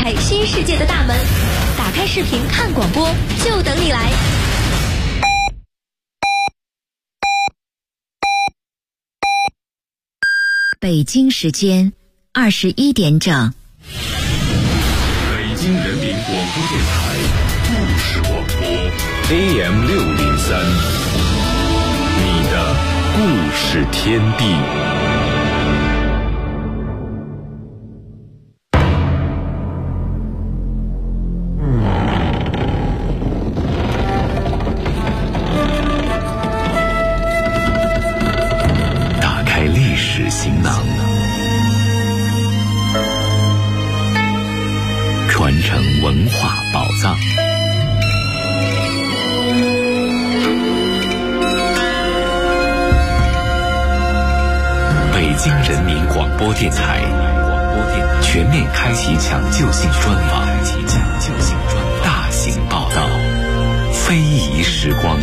开新世界的大门。打开视频看广播，就等你来。 北京时间21点整。 北京人民广播电台故事广播 AM603，你的故事天地。打开历史行囊，传承文化宝藏。北京人民广播电台全面开启抢救性专访，大型报道，非遗时光。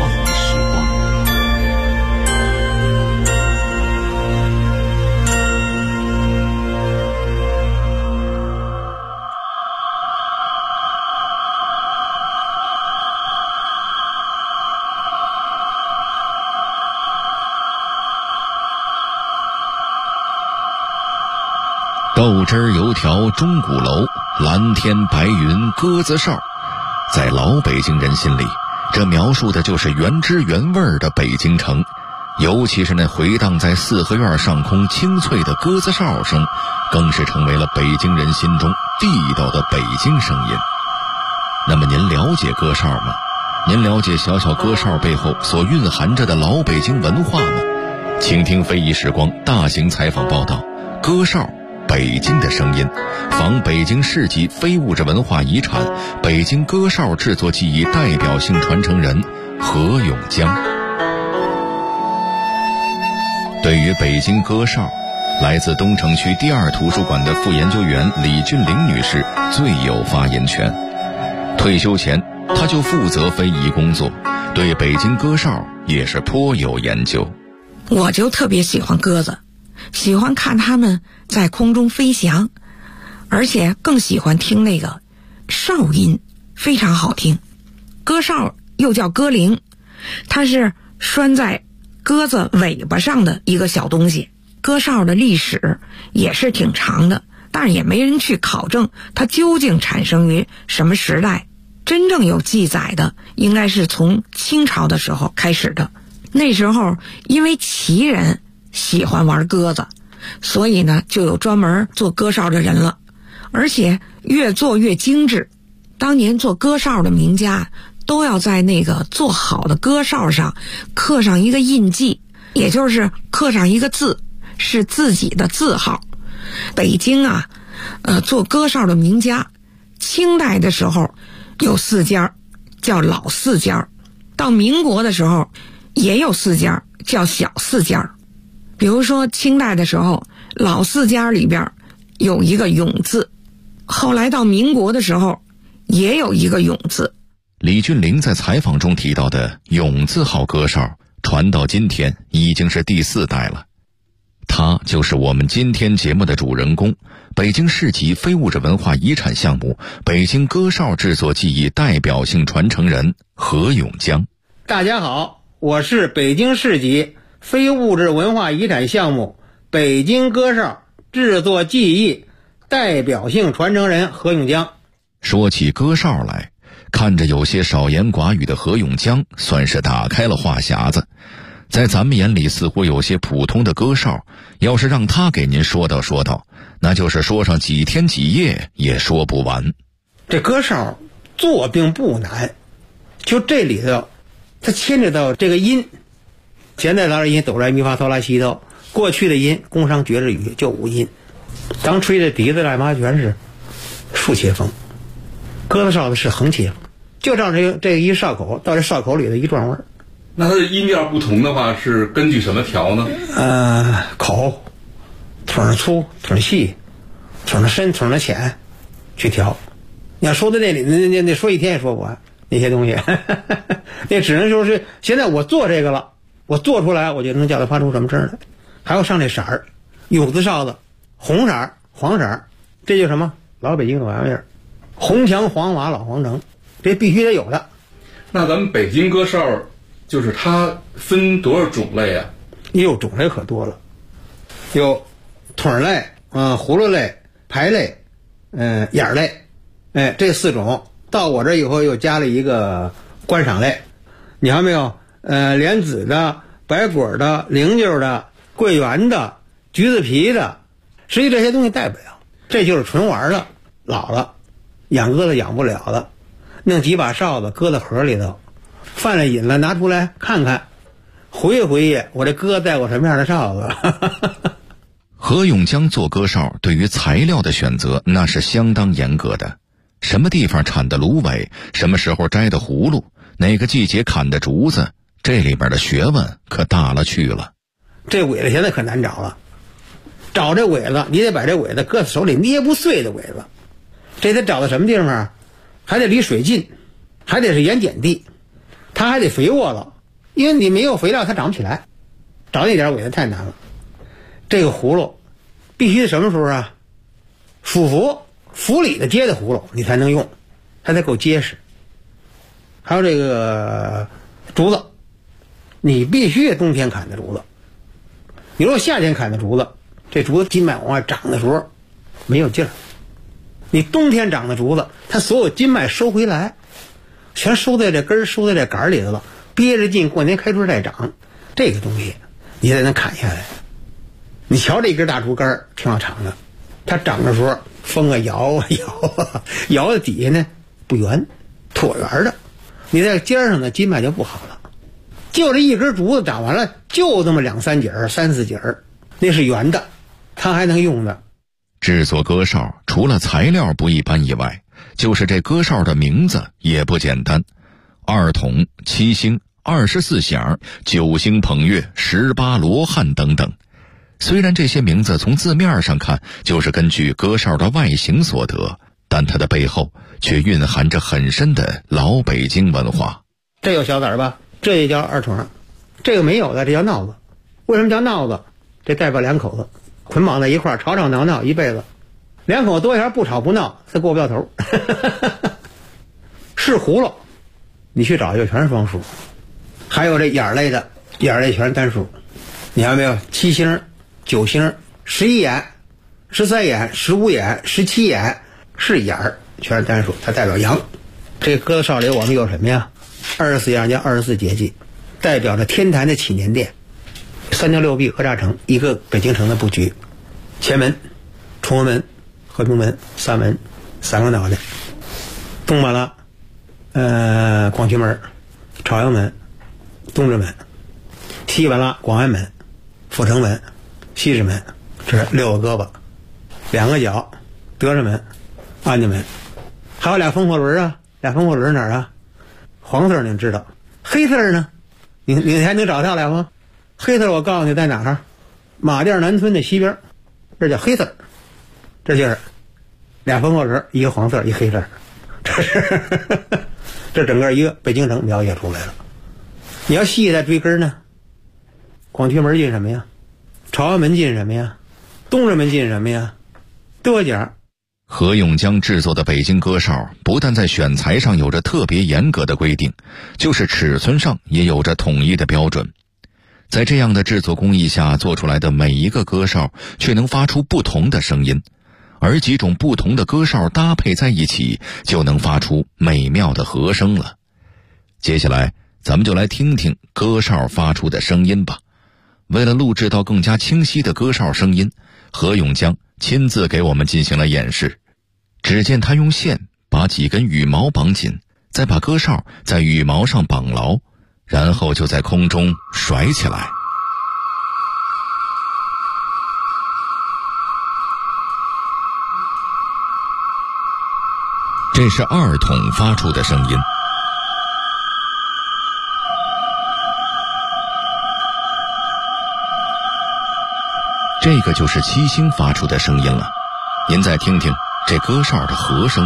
豆汁油条钟鼓楼，蓝天白云鸽子哨。在老北京人心里，这描述的就是原汁原味的北京城，尤其是那回荡在四合院上空清脆的鸽子哨声，更是成为了北京人心中地道的北京声音。那么您了解歌哨吗？您了解小小歌哨背后所蕴含着的老北京文化吗？请听非遗时光大型采访报道，歌哨北京的声音，访北京市级非物质文化遗产北京歌哨制作技艺代表性传承人何永江。对于北京歌哨，来自东城区第2图书馆的副研究员李俊玲女士最有发言权。退休前，她就负责非遗工作，对北京歌哨也是颇有研究。 我就特别喜欢鸽子，喜欢看它们在空中飞翔，而且更喜欢听那个哨音，非常好听。鸽哨又叫鸽铃，它是拴在鸽子尾巴上的一个小东西。鸽哨的历史也是挺长的，但是也没人去考证它究竟产生于什么时代。真正有记载的应该是从清朝的时候开始的。那时候因为旗人喜欢玩鸽子，所以呢就有专门做鸽哨的人了，而且越做越精致。当年做鸽哨的名家都要在那个做好的鸽哨上刻上一个印记，也就是刻上一个字，是自己的字号。北京啊做鸽哨的名家，清代的时候有4家，叫老4家，到民国的时候也有4家，叫小4家。比如说清代的时候，老4家里边有一个永字，后来到民国的时候也有一个永字。 李俊玲在采访中提到的永字号歌哨传到今天已经是第4代了。他就是我们今天节目的主人公，北京市级非物质文化遗产项目北京歌哨制作技艺代表性传承人何永江。 大家好，我是北京市级非物质文化遗产项目北京歌哨制作技艺代表性传承人何永江。 说起歌哨来，看着有些少言寡语的何永江算是打开了话匣子。在咱们眼里似乎有些普通的歌哨，要是让他给您说道说道，那就是说上几天几夜也说不完。 这歌哨做并不难，就这里头它牵扯到这个音，现在拉音哆来咪发嗦拉西哆，过去的音宫商角徵羽就5音，当吹的笛子来嘛全是竖切风，鸽子哨子是横切风，就照这个一哨口到这哨口里的一转弯。 那它的音调不同的话是根据什么调呢？ 口腿粗腿细腿深腿浅去调。你要说的那里那说一天也说不完那些东西那只能说是现在我做这个了，我做出来我就能叫它发出什么声来。还要上这色儿，有的哨子红色黄色，这叫什么老北京的玩意儿，红墙黄瓦老皇城，这必须得有的。 那咱们北京歌哨就是它分多少种类啊？ 哟，种类可多了，有筒类、葫芦类、排类、眼类，这4种。到我这以后又加了一个观赏类，你看没有？莲子的、白果的、菱角的、桂圆的、橘子皮的，实际这些东西带不了，这就是纯玩的。老了，养鸽子养不了了，弄几把哨子搁在盒里头，犯了瘾了拿出来看看，回忆回忆我这鸽带过什么样的哨子。 何永江做鸽哨对于材料的选择那是相当严格的，什么地方产的芦苇，什么时候摘的葫芦，哪个季节砍的竹子，这里边的学问可大了去了。 这苇子现在可难找了，找这苇子你得把这苇子搁手里捏不碎的苇子，这得找到什么地方啊？还得离水近，还得是盐碱地，它还得肥沃了，因为你没有肥料它长不起来，找那点苇子太难了。这个葫芦必须什么时候啊？府里的结的葫芦你才能用，它才够结实。还有这个竹子，你必须冬天砍的竹子，你如果夏天砍的竹子，这竹子筋脉往外长的时候没有劲儿。你冬天长的竹子，它所有筋脉收回来，全收在这根收在这杆里头了，憋着劲过年开春再长，这个东西你才能砍下来。你瞧这根大竹竿挺好长的，它长的时候风啊摇啊摇啊，摇的底下呢不圆，椭圆的，你在尖上呢筋脉就不好了。就这一根竹子长完了，就这么2、3节、3、4节，那是圆的，它还能用的。 制作鸽哨除了材料不一般以外，就是这鸽哨的名字也不简单，2筒、7星、24响、9星捧月、18罗汉等等。虽然这些名字从字面上看就是根据鸽哨的外形所得，但它的背后却蕴含着很深的老北京文化。 这有小子儿吧？这也叫2筒，这个没有的这叫闹子。为什么叫闹子？这代表2口子捆绑在一块儿，吵吵闹闹一辈子，2口多一条不吵不闹，他过不了头。是葫芦，你去找就全是双数。还有这眼类的，眼类全是单数。你看没有？7星、9星、11眼、13眼、15眼、17眼是眼儿，全是单数，它代表阳。这鸽子哨里我们有什么呀？24样叫24节气，代表着天坛的祈年殿。3条6壁讹诈城，一个北京城的布局。前门、崇文门、和平门3门，3个脑袋。东门了，广渠门、朝阳门、东直门。西门了，广安门、阜成门、西直门，这是6个胳膊，2个脚，德胜门、安家门。还有俩风火轮啊，俩风火轮哪儿啊？黄色你知道，黑色呢？你还能找到俩吗？黑色我告诉你在哪儿？马甸南村的西边，这叫黑色。这就是俩风火轮，一个黄色，一个黑色。这是这整个一个北京城描写出来了。你要细再追根呢，广渠门进什么呀？朝阳门进什么呀？东直门进什么呀？多角。 何永江制作的北京鸽哨不但在选材上有着特别严格的规定，就是尺寸上也有着统一的标准。在这样的制作工艺下做出来的每一个鸽哨却能发出不同的声音，而几种不同的鸽哨搭配在一起就能发出美妙的和声了。接下来咱们就来听听鸽哨发出的声音吧。为了录制到更加清晰的鸽哨声音，何永江亲自给我们进行了演示。只见他用线把几根羽毛绑紧，再把鸽哨在羽毛上绑牢，然后就在空中甩起来。这是2筒发出的声音。这个就是7星发出的声音了，您再听听这鸽哨的和声。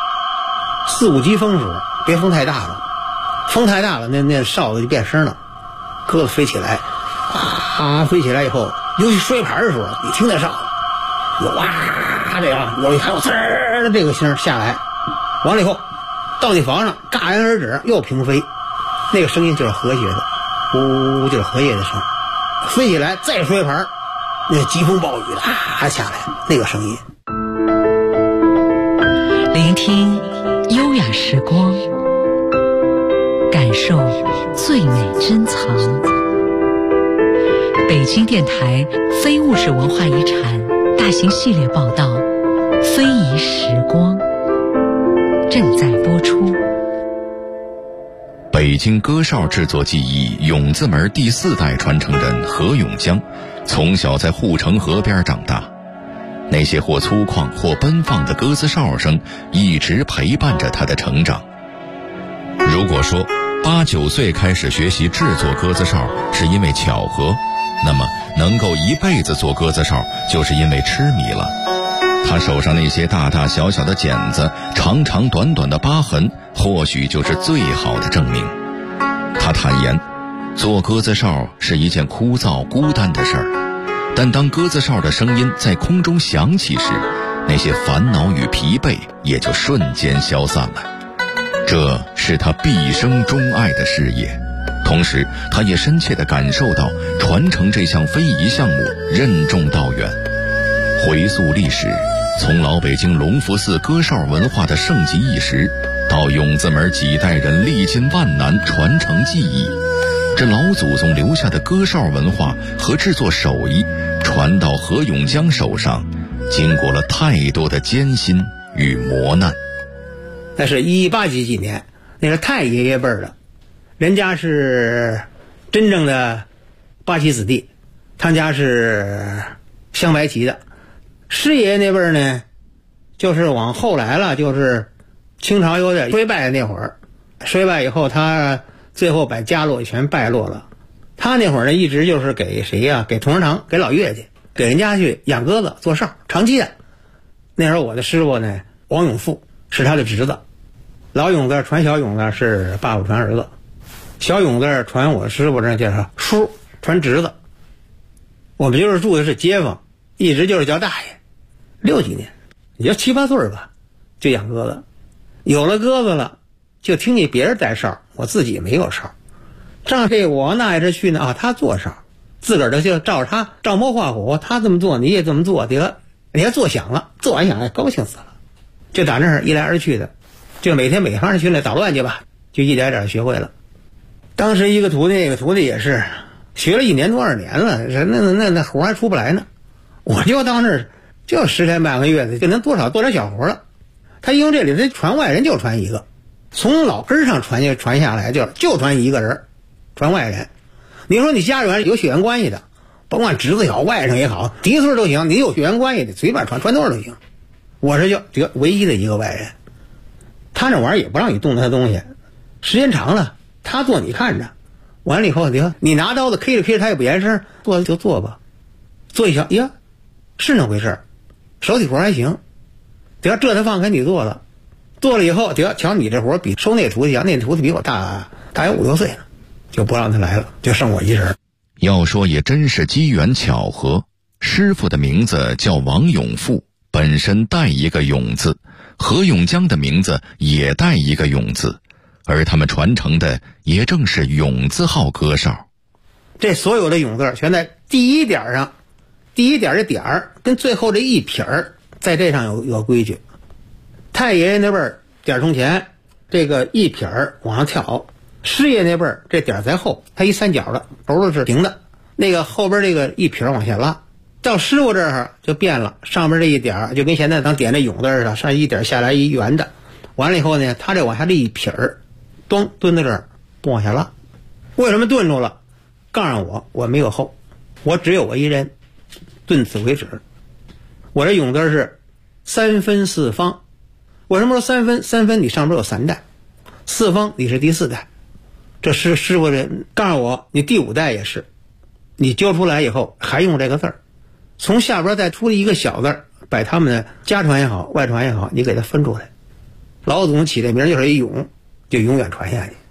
4、5级风时，别风太大了，风太大了那哨子就变声了。 鸽子飞起来，飞起来以后，尤其摔盘的时候，你听得上，有这样，还有滋儿的这个声下来，完了以后到地房上戛然而止，又平飞，那个声音就是和谐的，呜就是和谐的声，飞起来再摔盘，那疾风暴雨的下来那个声音。 聆听优雅时光，感受最美珍藏。北京电台非物质文化遗产大型系列报道《非遗时光》正在播出。 北京歌哨制作技艺永字门第4代传承人何永江，从小在护城河边长大，那些或粗犷或奔放的鸽子哨声一直陪伴着他的成长。如果说8、9岁开始学习制作鸽子哨是因为巧合，那么能够一辈子做鸽子哨就是因为痴迷了。他手上那些大大小小的茧子，长长短短的疤痕，或许就是最好的证明。他坦言，做鸽子哨是一件枯燥孤单的事儿，但当鸽子哨的声音在空中响起时，那些烦恼与疲惫也就瞬间消散了。这是他毕生钟爱的事业，同时他也深切地感受到传承这项非遗项目任重道远。回溯历史，从老北京隆福寺歌哨文化的盛极一时，到永字门几代人历尽万难传承技艺，这老祖宗留下的歌哨文化和制作手艺传到何永江手上，经过了太多的艰辛与磨难。 那是18几年，那是太爷爷辈的，人家是真正的八旗子弟，他家是镶白旗的。师爷爷那辈呢，就是往后来了，就是清朝有点衰败那会儿，衰败以后他最后把家落全败落了。他那会儿呢，一直就是给谁呀？给同仁堂，给老岳家，给人家去养鸽子做哨，长期的。那时候我的师傅呢，王永富是他的侄子，老永字传小永字是爸爸传儿子，小永字传我师傅这叫啥叔，传侄子。我们就是住的是街坊，一直就是叫大爷。60几年，也就7、8岁吧，就养鸽子。有了鸽子了，就听见别人带哨，我自己没有哨。仗这我那一直去呢他做哨，自个儿的就照着他照猫画虎，他这么做你也这么做，得你还做响了，做完响高兴死了。就打那儿一来二去的，就每天每行去那捣乱去吧，就一点点学会了。当时一个徒弟，那个徒弟也是学了1年多2年了，那活还出不来呢。我就到那儿就10天半个月的，就能多少做点小活了。他因为这里头传外人就传一个，从老根上传下来就传一个人，传外人。你说你家里有血缘关系的，甭管侄子也好，外甥也好，嫡孙都行，你有血缘关系的随便传多少都行。我这就唯一的一个外人，他那玩意儿也不让你动他东西，时间长了他做你看着，完了以后你拿刀子 K 着他也不言声，做就做吧，做一瞧呀是那回事，手体活还行，这他放开你做了以后，瞧你这活比收那徒弟强，那徒弟比我大有5、6岁呢，就不让他来了，就剩我一人。 要说也真是机缘巧合，师傅的名字叫王永富，本身带一个永字，何永江的名字也带一个永字，而他们传承的也正是永字号歌哨。 这所有的永字全在第一点上，第一点的点儿跟最后这一撇儿，在这上有规矩。太爷爷那辈儿点钟前，这个一撇儿往上跳；师爷那辈儿这点在后，他一三角的，头都是平的，那个后边这个一撇儿往下拉。到师傅这儿就变了，上边这一点就跟现在咱点这永字似的，上一点下来一圆的，完了以后呢，他这往下这一撇儿，咚蹲在这儿不往下拉。为什么顿住了？告诉我没有后，我只有我一人，顿此为止。我这永字是3分4方。为什么说3分？3分你上边有3代，4方你是第4代。这师傅这告诉我，你第5代也是，你揪出来以后还用这个字儿，从下边再出一个小字儿，把他们的家传也好，外传也好，你给它分出来。老祖宗起的名就是一永，就永远传下去。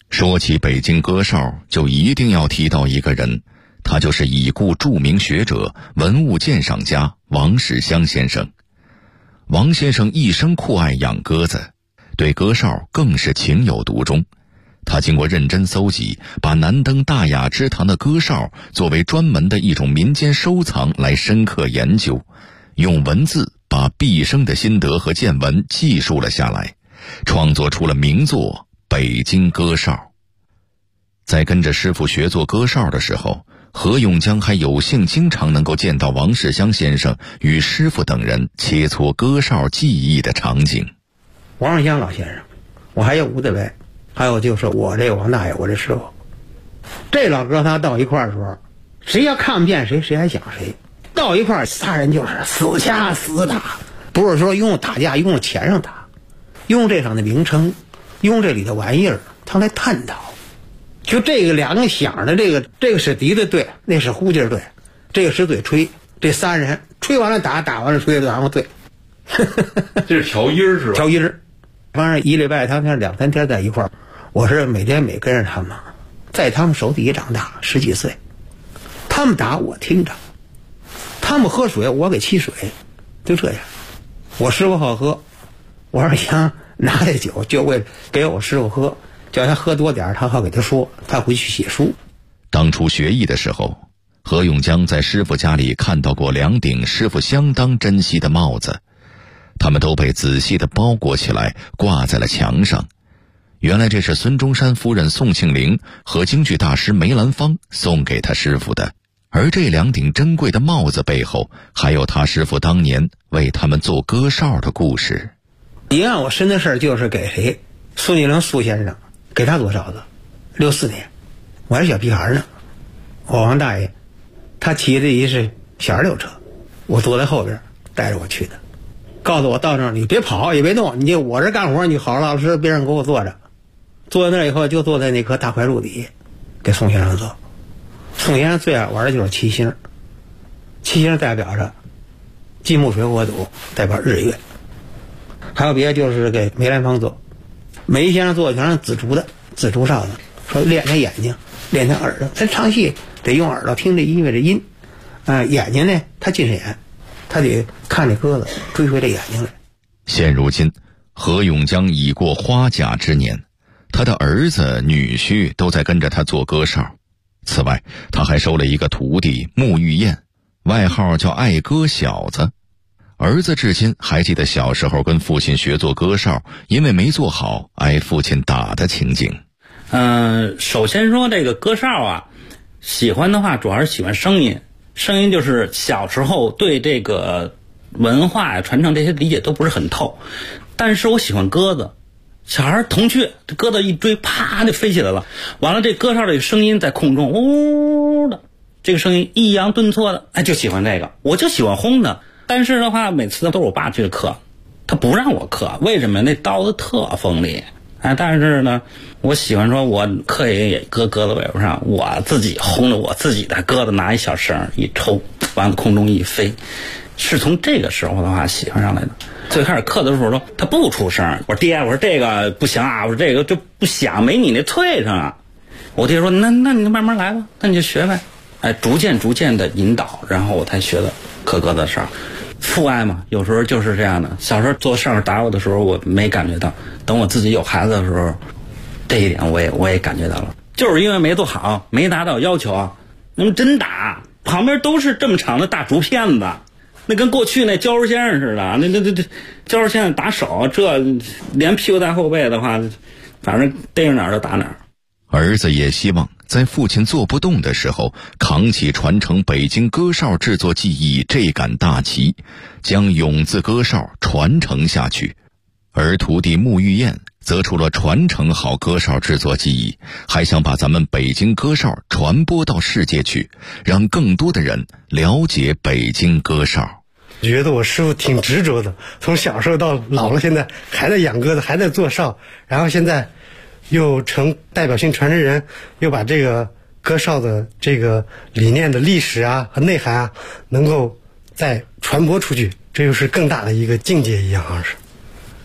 说起北京歌哨，就一定要提到一个人，他就是已故著名学者、文物鉴赏家王世襄先生。王先生一生酷爱养鸽子，对歌哨更是情有独钟。他经过认真搜集，把南登大雅之堂的歌哨作为专门的一种民间收藏来深刻研究，用文字把毕生的心得和见闻记述了下来，创作出了名作《北京歌哨》。在跟着师傅学做歌哨的时候，何永江还有幸经常能够见到王世襄先生与师傅等人切磋歌哨技艺的场景。 王世襄老先生，我还有吴德伟，还有就是我这个王大爷，我这师傅，这老哥仨到一块儿的时候，谁要看不见谁，谁还想谁。到一块儿，仨人就是死掐死打，不是说用打架用钱上打，用这上的名称，用这里的玩意儿，他来探讨。就这个两个响的，这个是笛子对，那是呼劲对，这个是嘴吹，这仨人吹完了打，打完了吹，然后对。 这是调音是吧？ 调音，反正一礼拜他们2、3天在一块儿，我是每天跟着他们，在他们手底下长大，10几岁，他们打我听着，他们喝水我给沏水，就这样。我师傅好喝，我二娘拿这酒就为给我师傅喝，叫他喝多点，他好给他说，他回去写书。 当初学艺的时候，何永江在师傅家里看到过2顶师傅相当珍惜的帽子，他们都被仔细地包裹起来，挂在了墙上。原来这是孙中山夫人宋庆龄和京剧大师梅兰芳送给他师傅的，而这2顶珍贵的帽子背后，还有他师傅当年为他们做歌哨的故事。 你让我深的事儿就是给谁？孙庆龄苏先生给他做哨子，64年，我还是小屁孩呢。我王大爷，他骑的一是小26车，我坐在后边带着我去的，告诉我到那儿你别跑也别动，你我这干活，你好老实别让给我坐着。坐在那儿以后就坐在那棵大槐树底下给宋先生做。宋先生最爱玩的就是七星，七星代表着金木水火土，代表日月。还有别的就是给梅兰芳做，梅先生做的全是紫竹的紫竹哨子，说练他眼睛，练他耳朵，他唱戏得用耳朵听这音乐的音，眼睛呢他近视眼，他得看这鸽子，追回这眼睛来。 现如今何永江已过花甲之年，他的儿子女婿都在跟着他做歌哨。此外他还收了一个徒弟穆玉燕，外号叫爱歌小子。儿子至今还记得小时候跟父亲学做歌哨，因为没做好挨父亲打的情景。 首先说这个歌哨啊，喜欢的话主要是喜欢声音，声音就是小时候对这个文化呀传承这些理解都不是很透，但是我喜欢鸽子，小孩铜雀，这鸽子一追啪就飞起来了，完了这歌哨这声音在空中呜的，这个声音抑扬顿挫的，哎，就喜欢这个，我就喜欢轰的。但是的话每次都是我爸去的课，他不让我刻，为什么？那刀子特锋利。但是呢我喜欢说我刻也搁鸽子尾巴上，我自己轰着我自己的鸽子，拿一小绳一抽，完了空中一飞，是从这个时候的话喜欢上来的。最开始刻的时候他不出声，我说爹，我说这个不行啊，我说这个就不响，没你那脆声啊。我爹说那你就慢慢来吧，那你就学呗。逐渐的引导，然后我才学的刻鸽子哨。父爱嘛，有时候就是这样的。小时候做哨打我的时候我没感觉到，等我自己有孩子的时候，这一点我也感觉到了，就是因为没做好，没达到要求啊。那么真打旁边都是这么长的大竹片子，那跟过去那胶肉先生似的，那胶肉先生打手，这连屁股带后背的话，反正逮着哪儿就打哪儿。 儿子也希望在父亲做不动的时候，扛起传承北京歌哨制作技艺这杆大旗，将永字歌哨传承下去。而徒弟穆玉燕则除了传承好歌哨制作技艺，还想把咱们北京歌哨传播到世界去，让更多的人了解北京歌哨。 觉得我师傅挺执着的，从小时候到老了，现在还在养鸽子，还在做哨，然后现在又成代表性传承人，又把这个歌哨的这个理念的历史啊和内涵啊能够再传播出去，这就是更大的一个境界一样，好像是。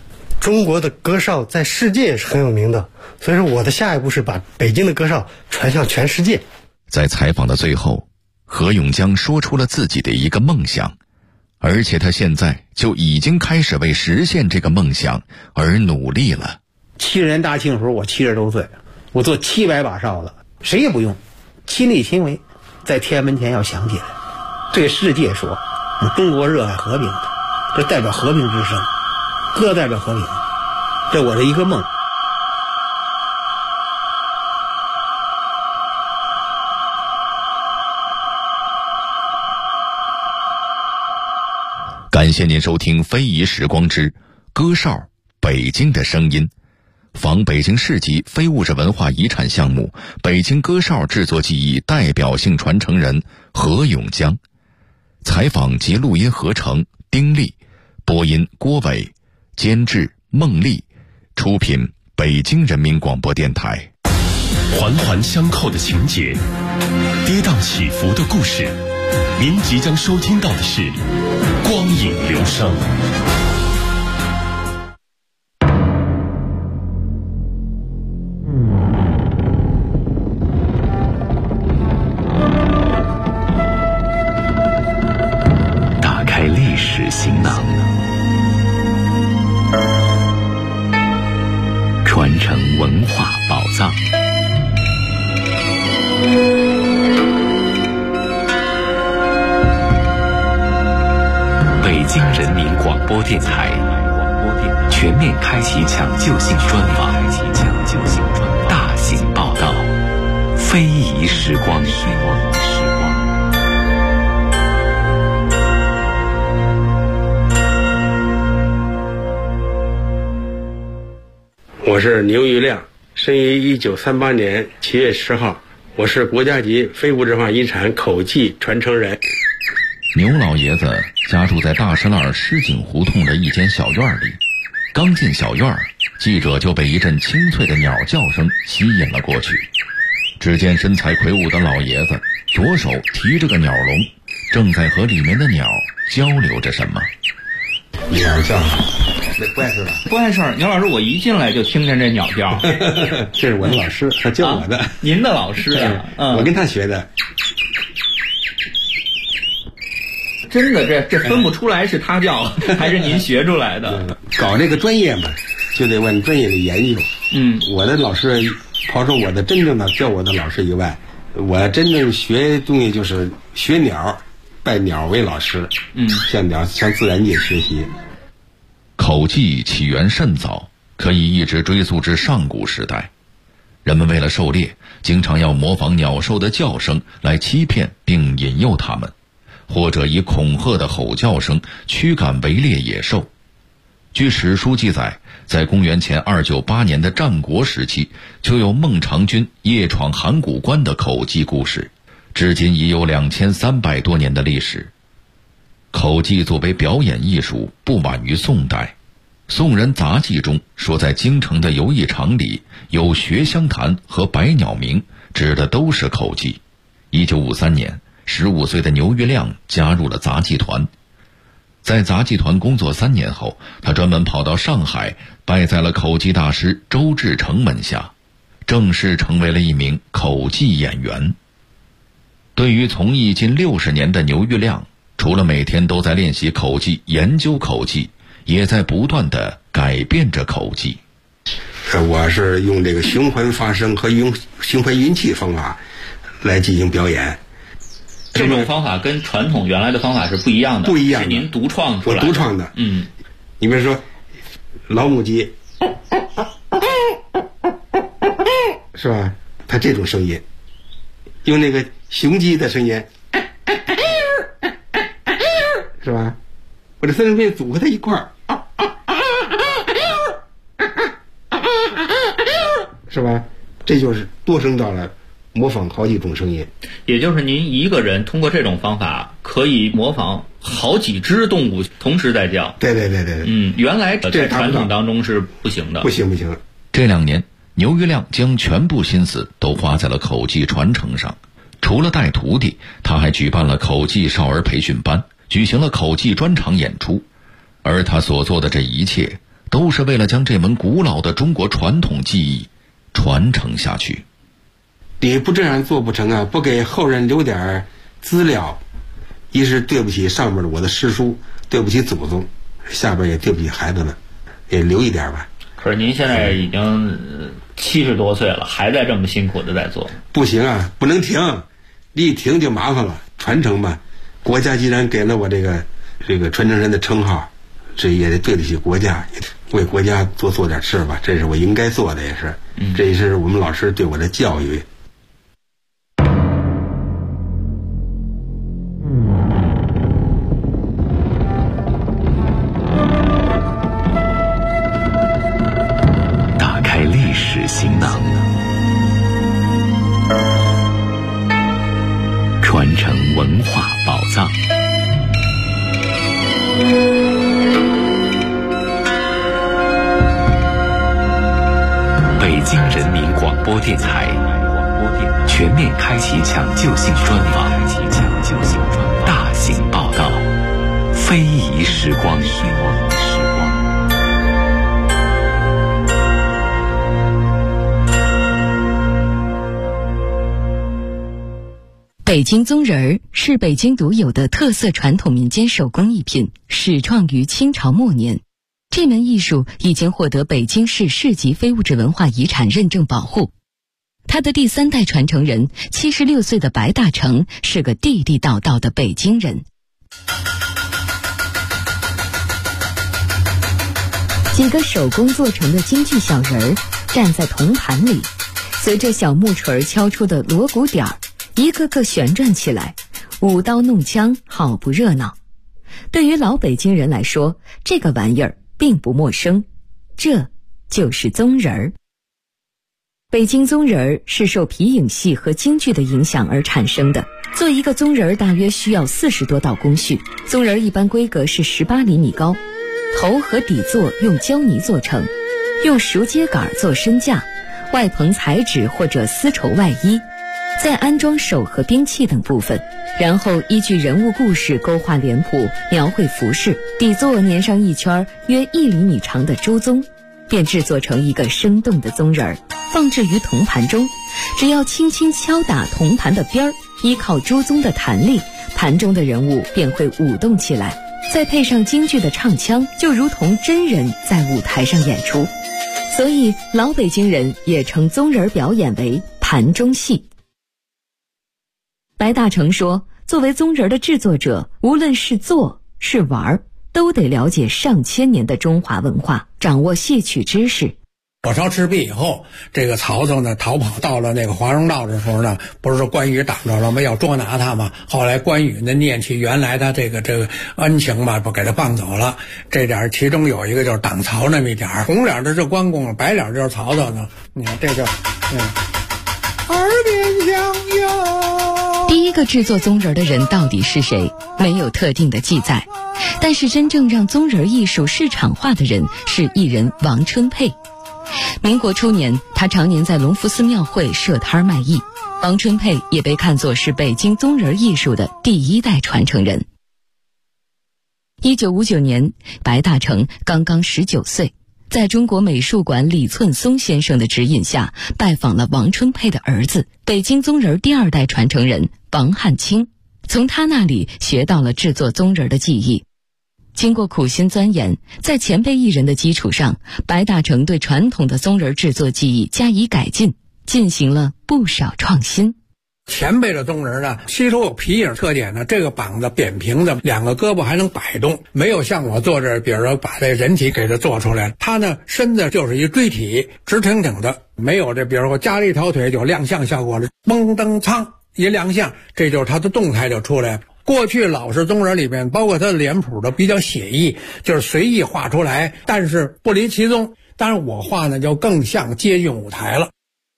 中国的歌哨在世界也是很有名的，所以说我的下一步是把北京的歌哨传向全世界。 在采访的最后，何永江说出了自己的一个梦想，而且他现在就已经开始为实现这个梦想而努力了。 7人大庆时候我70多岁，我做700把哨子，谁也不用，亲力亲为，在天安门前要响起来，对世界说中国热爱和平的，这代表和平之声，歌代表和平，这我的一个梦。 感谢您收听《非遗时光之歌哨北京的声音》，仿北京市级非物质文化遗产项目北京歌哨制作技艺代表性传承人何永江，采访及录音合成丁力，播音郭伟，监制孟丽，出品北京人民广播电台。 环环相扣的情节，跌宕起伏的故事，您即将收听到的是光影流声。打开历史行囊，传承文化宝藏。北京人民广播电台全面开启抢救性专访，大型报道，非遗时光。 我是牛玉亮，生于1938年7月10号，我是国家级非物质文化遗产口技传承人。 牛老爷子家住在大石栏狮井胡同的一间小院里，刚进小院，记者就被一阵清脆的鸟叫声吸引了过去。只见身材魁梧的老爷子左手提着个鸟笼，正在和里面的鸟交流着什么。 鸟叫，这不碍事吧？ 不碍事。牛老师，我一进来就听见这鸟叫。 这是我的老师，他教我的。 您的老师啊？ 我跟他学的。 真的，这分不出来是他教还是您学出来的。 搞这个专业嘛，就得问专业的研究。我的老师，刨出我的真正的教我的老师以外，我真正学东西就是学鸟，拜鸟为老师。向自然界学习。 口技起源甚早，可以一直追溯至上古时代。人们为了狩猎，经常要模仿鸟兽的叫声来欺骗并引诱它们，或者以恐吓的吼叫声驱赶围猎野兽。据史书记载，在公元前298年的战国时期，就有孟尝君夜闯函谷关的口技故事，至今已有2300多年的历史。口技作为表演艺术，不晚于宋代。宋人杂记中说，在京城的游艺场里有学香坛和百鸟鸣，指的都是口技。1953年，15岁的牛玉亮加入了杂技团。在杂技团工作3年后，他专门跑到上海，拜在了口技大师周志成门下，正式成为了一名口技演员。对于从艺近60年的牛玉亮，除了每天都在练习口技、研究口技，也在不断地改变着口技。 我是用这个循环发声和用循环运气方法来进行表演。 这种方法跟传统原来的方法是不一样的， 不一样的， 是您独创出来的。 我独创的。你比如说老母鸡，是吧？它这种声音，用那个雄鸡的声音，是吧？我这三声片组合在一块儿，是吧？这就是多声道了，模仿好几种声音。 也就是您一个人通过这种方法可以模仿好几只动物同时在叫。 对。 原来在传统当中是不行的。 不行。 这2年，牛玉亮将全部心思都花在了口技传承上。除了带徒弟，他还举办了口技少儿培训班，举行了口技专场演出。而他所做的这一切， 都是为了将这门古老的中国传统技艺传承下去。 你不这样做不成啊，不给后人留点资料，一是对不起上面的我的师叔，对不起祖宗，下边也对不起孩子们，也留一点吧。 可是您现在已经70多岁了，还在这么辛苦的在做。 不行啊，不能停，一停就麻烦了。传承嘛，国家既然给了我这个传承人的称号，这也得对得起国家，为国家多做点事吧，这是我应该做的，也是，这也是我们老师对我的教育。 打开历史行囊，传承文化宝藏。北京人民广播电台全面开启抢救性专访，大型报道，非遗时光。 北京宗人儿是北京独有的特色传统民间手工艺品，始创于清朝末年。这门艺术已经获得北京市市级非物质文化遗产认证保护。他的第3代传承人76岁的白大成是个地地道道的北京人。几个手工做成的京剧小人儿站在铜盘里，随着小木锤敲出的锣鼓点儿，一个个旋转起来，舞刀弄枪，好不热闹。对于老北京人来说，这个玩意儿并不陌生，这就是宗人儿。北京宗人儿是受皮影戏和京剧的影响而产生的。做一个宗人儿大约需要40多道工序，宗人儿一般规格是18厘米高，头和底座用胶泥做成，用熟秸秆做身架，外棚彩纸或者丝绸外衣，再安装手和兵器等部分，然后依据人物故事勾画脸谱，描绘服饰，底座粘上一圈约1厘米长的朱宗，便制作成一个生动的宗人儿，放置于铜盘中。只要轻轻敲打铜盘的边儿，依靠朱宗的弹力，盘中的人物便会舞动起来，再配上京剧的唱腔，就如同真人在舞台上演出。所以老北京人也称宗人表演为盘中戏。白大成说，作为宗人的制作者，无论是做是玩，都得了解上千年的中华文化，掌握戏曲知识。 火烧赤壁以后，这个曹操呢逃跑到了那个华容道的时候呢，不是说关羽挡着了吗？要捉拿他嘛。后来关羽呢念起原来他这个恩情吧，不给他放走了。这点其中有一个就是挡曹那么一点儿，红脸的是关公，白脸就是曹操呢。你看这就耳边响哟。 第一个制作宗人的人到底是谁？没有特定的记载。但是真正让宗人艺术市场化的人是艺人王春佩。民国初年，他常年在隆福寺庙会设摊卖艺。王春佩也被看作是北京宗人艺术的第1代传承人。1959年，白大成刚刚19岁，在中国美术馆李寸松先生的指引下，拜访了王春佩的儿子，北京宗人第2代传承人王汉卿，从他那里学到了制作宗人的技艺。经过苦心钻研，在前辈艺人的基础上，白大成对传统的宗人制作技艺加以改进，进行了不少创新。 前辈的宗人呢，吸收有皮影特点呢，这个膀子扁平的，2个胳膊还能摆动，没有像我做这，比如说把这人体给它做出来，他呢身子就是一锥体，直挺挺的，没有这比如说加了一条腿就亮相效果了，嘣噔噌一亮相，这就是他的动态就出来。过去老式宗人里面，包括他的脸谱都比较写意，就是随意画出来，但是不离其宗。当然我画呢就更像接近舞台了。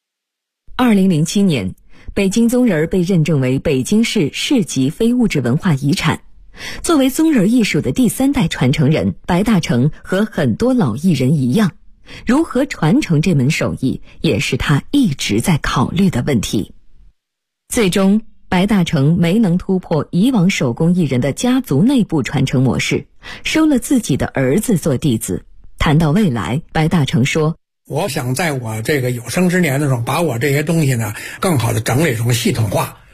2007年，北京宗人被认证为北京市市级非物质文化遗产。作为宗人艺术的第3代传承人，白大成和很多老艺人一样，如何传承这门手艺，也是他一直在考虑的问题。最终，白大成没能突破以往手工艺人的家族内部传承模式，收了自己的儿子做弟子。 谈到未来，白大成说：“ 我想在我这个有生之年的时候，把我这些东西呢更好的整理成系统化，